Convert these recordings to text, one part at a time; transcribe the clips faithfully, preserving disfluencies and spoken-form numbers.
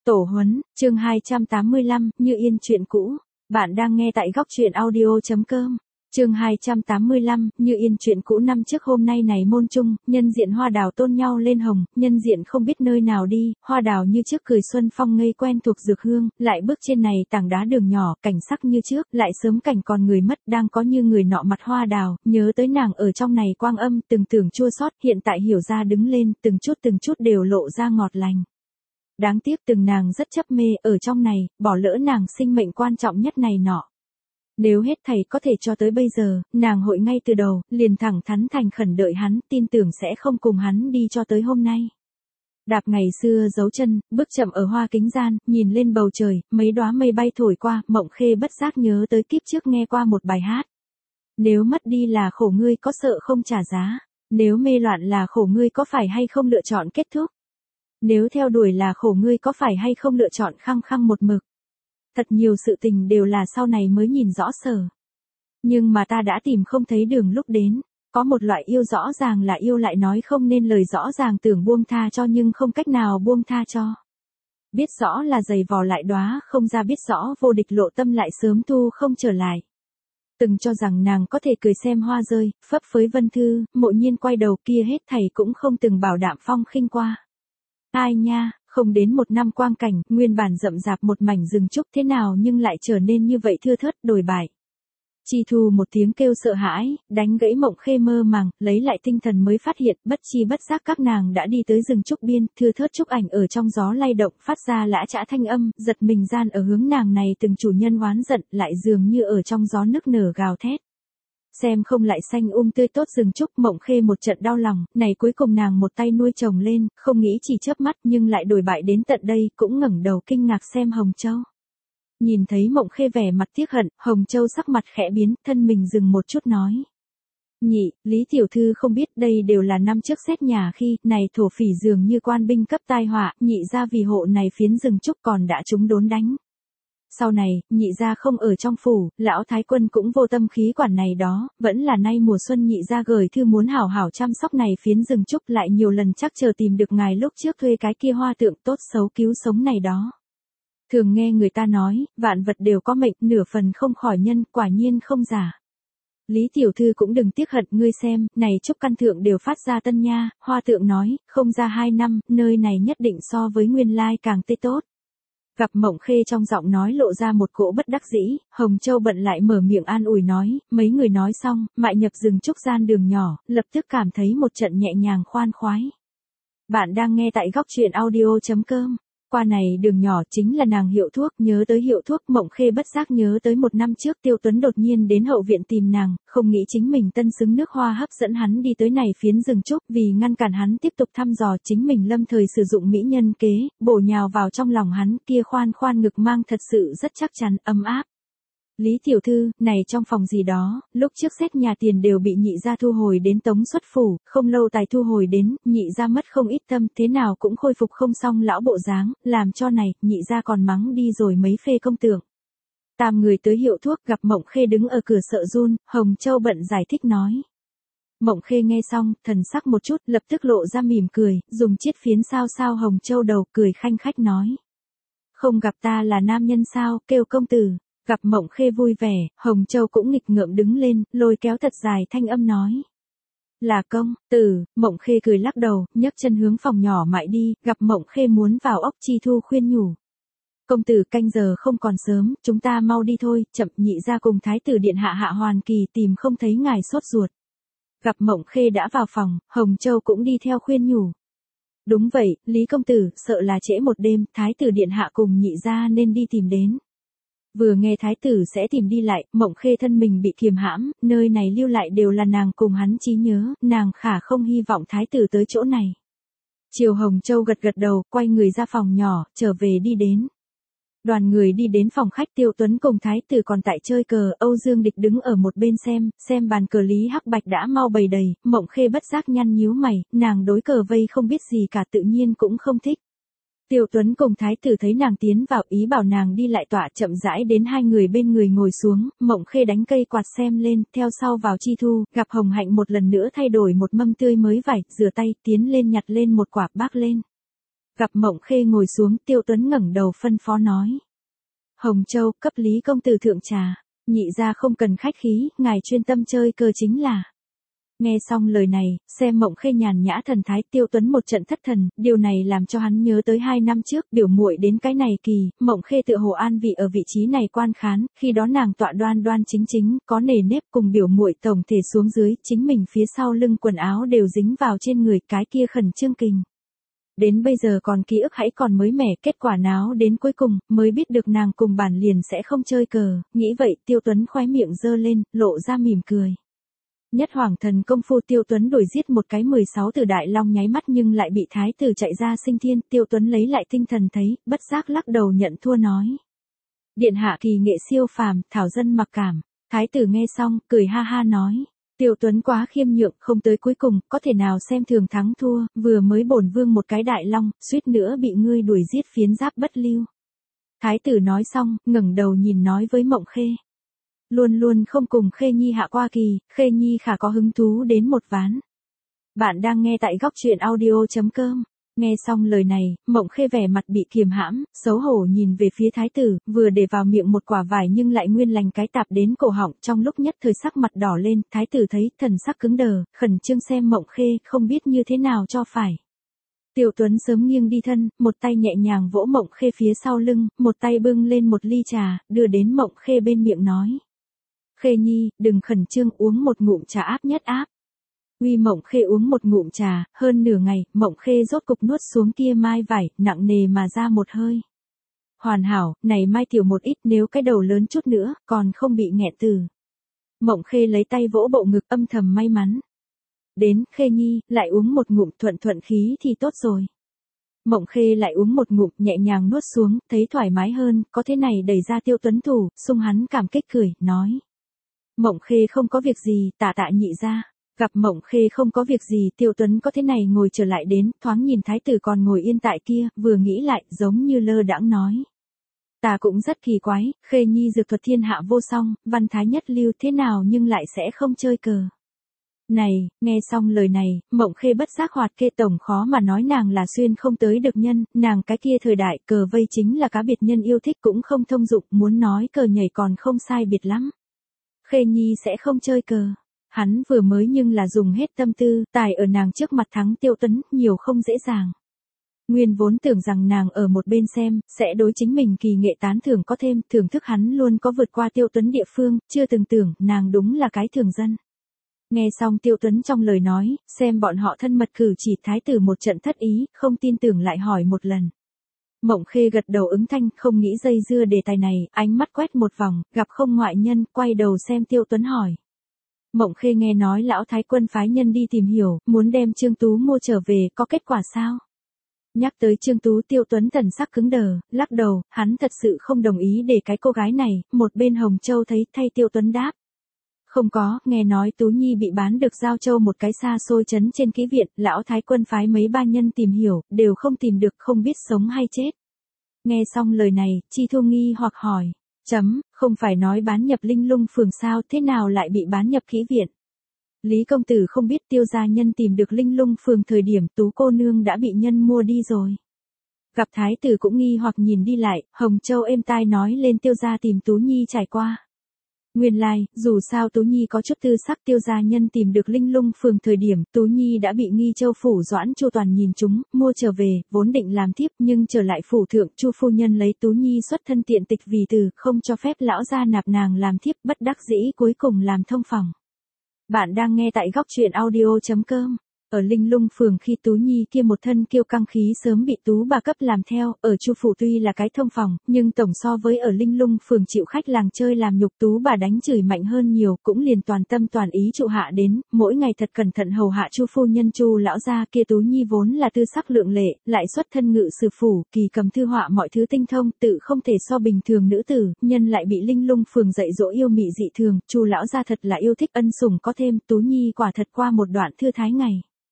Tổ huấn, chương hai trăm tám mươi lăm, Như Yên chuyện cũ. Bạn đang nghe tại góc truyện audio chấm com. Chương hai trăm tám mươi lăm, Như Yên chuyện cũ. Năm trước hôm nay này môn trung, nhân diện hoa đào tôn nhau lên hồng, nhân diện không biết nơi nào đi, hoa đào như trước cười xuân phong ngây quen thuộc dược hương, lại bước trên này tảng đá đường nhỏ, cảnh sắc như trước, lại sớm cảnh còn người mất, đang có như người nọ mặt hoa đào, nhớ tới nàng ở trong này quang âm, từng tưởng chua xót, hiện tại hiểu ra đứng lên, từng chút từng chút đều lộ ra ngọt lành. Đáng tiếc từng nàng rất chấp mê ở trong này, bỏ lỡ nàng sinh mệnh quan trọng nhất này nọ. Nếu hết thầy có thể cho tới bây giờ, nàng hội ngay từ đầu, liền thẳng thắn thành khẩn đợi hắn, tin tưởng sẽ không cùng hắn đi cho tới hôm nay. Đạp ngày xưa giấu chân, bước chậm ở hoa kính gian, nhìn lên bầu trời, mấy đóa mây bay thổi qua, Mộng Khê bất giác nhớ tới kiếp trước nghe qua một bài hát. Nếu mất đi là khổ ngươi có sợ không trả giá, nếu mê loạn là khổ ngươi có phải hay không lựa chọn kết thúc. Nếu theo đuổi là khổ ngươi có phải hay không lựa chọn khăng khăng một mực. Thật nhiều sự tình đều là sau này mới nhìn rõ sở. Nhưng mà ta đã tìm không thấy đường lúc đến. Có một loại yêu rõ ràng là yêu lại nói không nên lời, rõ ràng tưởng buông tha cho nhưng không cách nào buông tha cho. Biết rõ là giày vò lại đóa không ra, biết rõ vô địch lộ tâm lại sớm thu không trở lại. Từng cho rằng nàng có thể cười xem hoa rơi, phấp phới vân thư, mộ nhiên quay đầu kia hết thầy cũng không từng bảo đảm phong khinh qua. Ai nha, không đến một năm quang cảnh, nguyên bản rậm rạp một mảnh rừng trúc thế nào nhưng lại trở nên như vậy thưa thớt đồi bại. Chi Thu một tiếng kêu sợ hãi, đánh gãy Mộng Khê mơ màng, lấy lại tinh thần mới phát hiện, bất chi bất giác các nàng đã đi tới rừng trúc biên, thưa thớt trúc ảnh ở trong gió lay động, phát ra lã chã thanh âm, giật mình gian ở hướng nàng này từng chủ nhân oán giận, lại dường như ở trong gió nức nở gào thét. Xem không lại xanh um tươi tốt rừng trúc, Mộng Khê một trận đau lòng, này cuối cùng nàng một tay nuôi chồng lên, không nghĩ chỉ chớp mắt nhưng lại đổi bại đến tận đây, cũng ngẩng đầu kinh ngạc xem Hồng Châu. Nhìn thấy Mộng Khê vẻ mặt tiếc hận, Hồng Châu sắc mặt khẽ biến, thân mình dừng một chút nói. Nhị, Lý tiểu thư không biết đây đều là năm trước xét nhà khi, này thổ phỉ dường như quan binh cấp tai họa, nhị ra vì hộ này phiến rừng trúc còn đã chúng đốn đánh. Sau này, nhị gia không ở trong phủ, lão thái quân cũng vô tâm khí quản này đó, vẫn là nay mùa xuân nhị gia gửi thư muốn hảo hảo chăm sóc này phiến rừng trúc, lại nhiều lần chắc chờ tìm được ngài lúc trước thuê cái kia hoa tượng tốt xấu cứu sống này đó. Thường nghe người ta nói, vạn vật đều có mệnh, nửa phần không khỏi nhân, quả nhiên không giả. Lý tiểu thư cũng đừng tiếc hận, ngươi xem, này trúc căn thượng đều phát ra tân nha, hoa tượng nói, không ra hai năm, nơi này nhất định so với nguyên lai càng tê tốt. Gặp Mộng Khê trong giọng nói lộ ra một cỗ bất đắc dĩ, Hồng Châu bận lại mở miệng an ủi nói, mấy người nói xong, mại nhập rừng trúc gian đường nhỏ, lập tức cảm thấy một trận nhẹ nhàng khoan khoái. Bạn đang nghe tại góc truyện audio chấm com. Qua này đường nhỏ chính là nàng hiệu thuốc, nhớ tới hiệu thuốc, Mộng Khê bất giác nhớ tới một năm trước Tiêu Tuấn đột nhiên đến hậu viện tìm nàng, không nghĩ chính mình tân xứng nước hoa hấp dẫn hắn đi tới này phiến rừng trúc, vì ngăn cản hắn tiếp tục thăm dò chính mình lâm thời sử dụng mỹ nhân kế, bổ nhào vào trong lòng hắn, kia khoan khoan ngực mang thật sự rất chắc chắn, ấm áp. Lý tiểu thư, này trong phòng gì đó, lúc trước xét nhà tiền đều bị nhị gia thu hồi đến tống xuất phủ, không lâu tài thu hồi đến, nhị gia mất không ít tâm, thế nào cũng khôi phục không xong lão bộ dáng, làm cho này, nhị gia còn mắng đi rồi mấy phê công tượng. Tam người tới hiệu thuốc, gặp Mộng Khê đứng ở cửa sợ run, Hồng Châu bận giải thích nói. Mộng Khê nghe xong, thần sắc một chút, lập tức lộ ra mỉm cười, dùng chiết phiến sao sao Hồng Châu đầu, cười khanh khách nói. Không gặp ta là nam nhân sao, kêu công tử. Gặp Mộng Khê vui vẻ, Hồng Châu cũng nghịch ngợm đứng lên, lôi kéo thật dài thanh âm nói. Là công tử, Mộng Khê cười lắc đầu, nhấc chân hướng phòng nhỏ mại đi, gặp Mộng Khê muốn vào ốc, Chi Thu khuyên nhủ. Công tử, canh giờ không còn sớm, chúng ta mau đi thôi, chậm, nhị ra cùng thái tử điện hạ Hạ Hoàn Kỳ tìm không thấy ngài sốt ruột. Gặp Mộng Khê đã vào phòng, Hồng Châu cũng đi theo khuyên nhủ. Đúng vậy, Lý công tử, sợ là trễ một đêm, thái tử điện hạ cùng nhị ra nên đi tìm đến. Vừa nghe thái tử sẽ tìm đi lại, Mộng Khê thân mình bị kiềm hãm, nơi này lưu lại đều là nàng cùng hắn trí nhớ, nàng khả không hy vọng thái tử tới chỗ này. Triều Hồng Châu gật gật đầu, quay người ra phòng nhỏ, trở về đi đến. Đoàn người đi đến phòng khách, Tiêu Tuấn cùng thái tử còn tại chơi cờ, Âu Dương Địch đứng ở một bên xem, xem bàn cờ Lý Hắc Bạch đã mau bày đầy, Mộng Khê bất giác nhăn nhíu mày, nàng đối cờ vây không biết gì cả, tự nhiên cũng không thích. Tiêu Tuấn cùng thái tử thấy nàng tiến vào, ý bảo nàng đi lại tọa, chậm rãi đến hai người bên người ngồi xuống, Mộng Khê đánh cây quạt xem lên, theo sau vào Chi Thu, gặp Hồng Hạnh một lần nữa thay đổi một mâm tươi mới vải, rửa tay, tiến lên nhặt lên một quả bác lên. Gặp Mộng Khê ngồi xuống, Tiêu Tuấn ngẩng đầu phân phó nói. Hồng Châu, cấp Lý công tử thượng trà. Nhị gia không cần khách khí, ngài chuyên tâm chơi cờ chính là. Nghe xong lời này, xem Mộng Khê nhàn nhã thần thái, Tiêu Tuấn một trận thất thần, điều này làm cho hắn nhớ tới hai năm trước, biểu muội đến cái này kỳ, Mộng Khê tựa hồ an vị ở vị trí này quan khán, khi đó nàng tọa đoan đoan chính chính, có nề nếp cùng biểu muội tổng thể xuống dưới, chính mình phía sau lưng quần áo đều dính vào trên người, cái kia khẩn trương kình. Đến bây giờ còn ký ức hãy còn mới mẻ, kết quả náo đến cuối cùng, mới biết được nàng cùng bản liền sẽ không chơi cờ, nghĩ vậy Tiêu Tuấn khóe miệng giơ lên, lộ ra mỉm cười. Nhất hoàng thần công phu Tiêu Tuấn đuổi giết một cái mười sáu tử đại long nháy mắt nhưng lại bị thái tử chạy ra sinh thiên, Tiêu Tuấn lấy lại tinh thần thấy, bất giác lắc đầu nhận thua nói. Điện hạ kỳ nghệ siêu phàm, thảo dân mặc cảm, thái tử nghe xong, cười ha ha nói. Tiêu Tuấn quá khiêm nhượng, không tới cuối cùng, có thể nào xem thường thắng thua, vừa mới bổn vương một cái đại long, suýt nữa bị ngươi đuổi giết phiến giáp bất lưu. Thái tử nói xong, ngẩng đầu nhìn nói với Mộng Khê. Luôn luôn không cùng Khê Nhi hạ qua kỳ, Khê Nhi khả có hứng thú đến một ván. Bạn đang nghe tại góc truyện audio.com. Nghe xong lời này, Mộng Khê vẻ mặt bị kiềm hãm, xấu hổ nhìn về phía thái tử, vừa để vào miệng một quả vải nhưng lại nguyên lành cái tạp đến cổ họng, trong lúc nhất thời sắc mặt đỏ lên, thái tử thấy, thần sắc cứng đờ, khẩn trương xem Mộng Khê, không biết như thế nào cho phải. Tiêu Tuấn sớm nghiêng đi thân, một tay nhẹ nhàng vỗ Mộng Khê phía sau lưng, một tay bưng lên một ly trà, đưa đến Mộng Khê bên miệng nói. Khê Nhi, đừng khẩn trương, uống một ngụm trà áp nhất áp. Uy Mộng Khê uống một ngụm trà, hơn nửa ngày, Mộng Khê rốt cục nuốt xuống kia mai vải, nặng nề mà ra một hơi. Hoàn hảo, này mai tiểu một ít, nếu cái đầu lớn chút nữa, còn không bị nghẹn từ. Mộng Khê lấy tay vỗ bộ ngực, âm thầm may mắn. Đến, Khê Nhi, lại uống một ngụm, thuận thuận khí thì tốt rồi. Mộng Khê lại uống một ngụm, nhẹ nhàng nuốt xuống, thấy thoải mái hơn, có thế này đẩy ra Tiêu Tuấn thủ, xung hắn cảm kích cười, nói. Mộng Khê không có việc gì, tạ tạ nhị ra. Gặp Mộng Khê không có việc gì, Tiêu Tuấn có thế này ngồi trở lại đến, thoáng nhìn thái tử còn ngồi yên tại kia, vừa nghĩ lại, giống như lơ đãng nói. Ta cũng rất kỳ quái, Khê Nhi dược thuật thiên hạ vô song, văn thái nhất lưu thế nào nhưng lại sẽ không chơi cờ. Này, nghe xong lời này, Mộng Khê bất giác hoạt kê tổng khó mà nói nàng là xuyên không tới được nhân, nàng cái kia thời đại cờ vây chính là cá biệt nhân yêu thích cũng không thông dụng, muốn nói cờ nhảy còn không sai biệt lắm. Khê Nhi sẽ không chơi cờ. Hắn vừa mới nhưng là dùng hết tâm tư, tài ở nàng trước mặt thắng Tiêu Tuấn, nhiều không dễ dàng. Nguyên vốn tưởng rằng nàng ở một bên xem, sẽ đối chính mình kỳ nghệ tán thưởng có thêm, thưởng thức hắn luôn có vượt qua Tiêu Tuấn địa phương, chưa từng tưởng, nàng đúng là cái thường dân. Nghe xong Tiêu Tuấn trong lời nói, xem bọn họ thân mật cử chỉ thái tử một trận thất ý, không tin tưởng lại hỏi một lần. Mộng Khê gật đầu ứng thanh, không nghĩ dây dưa đề tài này, ánh mắt quét một vòng, gặp không ngoại nhân, quay đầu xem Tiêu Tuấn hỏi. Mộng Khê nghe nói lão thái quân phái nhân đi tìm hiểu, muốn đem Trương Tú mua trở về, có kết quả sao? Nhắc tới Trương Tú, Tiêu Tuấn thần sắc cứng đờ, lắc đầu, hắn thật sự không đồng ý để cái cô gái này, một bên Hồng Châu thấy, thay Tiêu Tuấn đáp. Không có, nghe nói Tú Nhi bị bán được Giao Châu một cái xa xôi trấn trên kỹ viện, lão thái quân phái mấy ba nhân tìm hiểu, đều không tìm được, không biết sống hay chết. Nghe xong lời này, Chi Thu nghi hoặc hỏi. Chấm, không phải nói bán nhập Linh Lung phường sao, thế nào lại bị bán nhập kỹ viện? Lý công tử không biết Tiêu gia nhân tìm được Linh Lung phường thời điểm Tú cô nương đã bị nhân mua đi rồi. Gặp thái tử cũng nghi hoặc nhìn đi lại, Hồng Châu êm tai nói lên Tiêu gia tìm Tú Nhi trải qua. Nguyên lai, like, dù sao Tú Nhi có chút tư sắc, Tiêu gia nhân tìm được Linh Lung phường thời điểm, Tú Nhi đã bị Nghi Châu phủ Doãn Chu Toàn nhìn chúng, mua trở về, vốn định làm thiếp, nhưng trở lại phủ thượng, Chu phu nhân lấy Tú Nhi xuất thân tiện tịch vì từ, không cho phép lão gia nạp nàng làm thiếp, bất đắc dĩ cuối cùng làm thông phòng. Bạn đang nghe tại góc truyện audio.com. Ở Linh Lung phường khi Tú Nhi kia một thân kiêu căng khí sớm bị Tú bà cấp làm theo, ở Chu phủ tuy là cái thông phòng, nhưng tổng so với ở Linh Lung phường chịu khách làng chơi làm nhục Tú bà đánh chửi mạnh hơn nhiều, cũng liền toàn tâm toàn ý trụ hạ đến, mỗi ngày thật cẩn thận hầu hạ Chu phu nhân Chu lão gia kia. Tú Nhi vốn là tư sắc lượng lệ, lại xuất thân ngự sử phủ, kỳ cầm thư họa mọi thứ tinh thông, tự không thể so bình thường nữ tử, nhân lại bị Linh Lung phường dạy dỗ yêu mị dị thường, Chu lão gia thật là yêu thích ân sủng có thêm, Tú Nhi quả thật qua một đoạn thư thái ngày.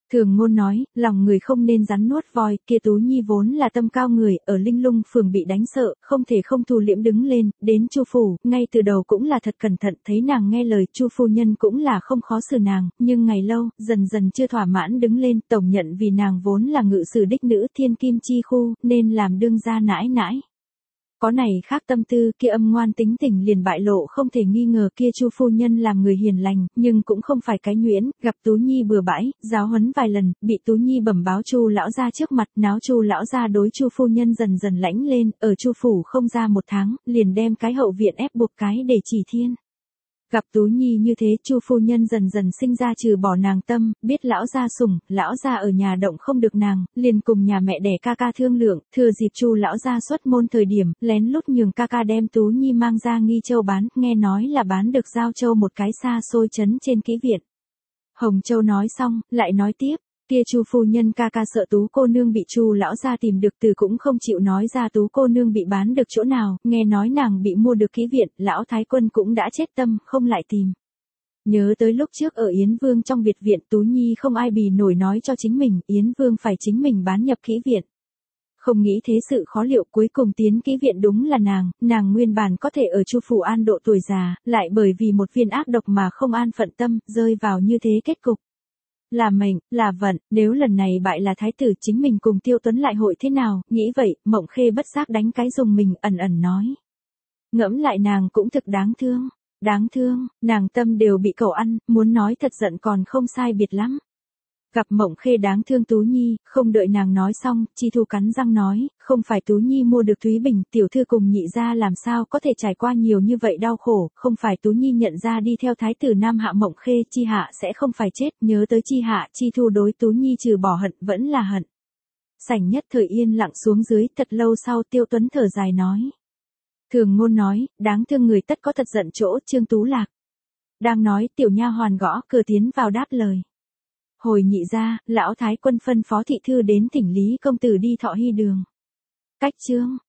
Thường Ngôn nói, lòng người không nên rắn nuốt voi, kia Tú Nhi vốn là tâm cao người, ở Linh Lung phường bị đánh sợ, không thể không thu liễm đứng lên, đến Chu phủ, ngay từ đầu cũng là thật cẩn thận, thấy nàng nghe lời, Chu phu nhân cũng là không khó xử nàng, nhưng ngày lâu, dần dần chưa thỏa mãn đứng lên, tổng nhận vì nàng vốn là ngự sử đích nữ thiên kim chi khu, nên làm đương gia nãi nãi. Có này khác tâm tư, kia âm ngoan tính tình liền bại lộ, không thể nghi ngờ kia Chu phu nhân làm người hiền lành, nhưng cũng không phải cái nhuyễn, gặp Tú Nhi bừa bãi, giáo huấn vài lần, bị Tú Nhi bẩm báo Chu lão gia trước mặt, náo Chu lão gia đối Chu phu nhân dần dần lãnh lên, ở Chu phủ không ra một tháng, liền đem cái hậu viện ép buộc cái để chỉ thiên. Gặp Tú Nhi như thế, Chu phu nhân dần dần sinh ra trừ bỏ nàng tâm, biết lão gia sủng, lão gia ở nhà động không được nàng, liền cùng nhà mẹ đẻ ca ca thương lượng, thừa dịp Chu lão gia xuất môn thời điểm, lén lút nhường ca ca đem Tú Nhi mang ra Nghi Châu bán, nghe nói là bán được Giao Châu một cái xa xôi trấn trên kỹ viện. Hồng Châu nói xong, lại nói tiếp. Kia Chu phu nhân ca ca sợ Tú cô nương bị Chu lão gia tìm được, từ cũng không chịu nói ra Tú cô nương bị bán được chỗ nào, nghe nói nàng bị mua được ký viện, lão thái quân cũng đã chết tâm, không lại tìm. Nhớ tới lúc trước ở Yến Vương trong biệt viện, Tú Nhi không ai bì nổi nói cho chính mình, Yến Vương phải chính mình bán nhập ký viện. Không nghĩ thế sự khó liệu, cuối cùng tiến ký viện đúng là nàng, nàng nguyên bản có thể ở Chu phủ an độ tuổi già, lại bởi vì một viên ác độc mà không an phận tâm, rơi vào như thế kết cục. Là mệnh, là vận, nếu lần này bại là thái tử, chính mình cùng Tiêu Tuấn lại hội thế nào, nghĩ vậy, Mộng Khê bất giác đánh cái dùng mình, ẩn ẩn nói. Ngẫm lại nàng cũng thực đáng thương, đáng thương, nàng tâm đều bị cậu ăn, muốn nói thật giận còn không sai biệt lắm. Gặp Mộng Khê đáng thương Tú Nhi, không đợi nàng nói xong, Chi Thu cắn răng nói, không phải Tú Nhi mua được Thúy Bình, tiểu thư cùng nhị gia làm sao có thể trải qua nhiều như vậy đau khổ, không phải Tú Nhi nhận ra đi theo thái tử Nam Hạ Mộng Khê, Chi Hạ sẽ không phải chết, nhớ tới Chi Hạ, Chi Thu đối Tú Nhi trừ bỏ hận, vẫn là hận. Sảnh nhất thời yên lặng xuống dưới, thật lâu sau Tiêu Tuấn thở dài nói. Thường Ngôn nói, đáng thương người tất có thật giận chỗ, Trương Tú Lạc. Đang nói, tiểu nha hoàn gõ cửa tiến vào đáp lời. Hồi nhị gia, lão thái quân phân phó thị thư đến thỉnh Lý công tử đi Thọ Hy đường. Cách chương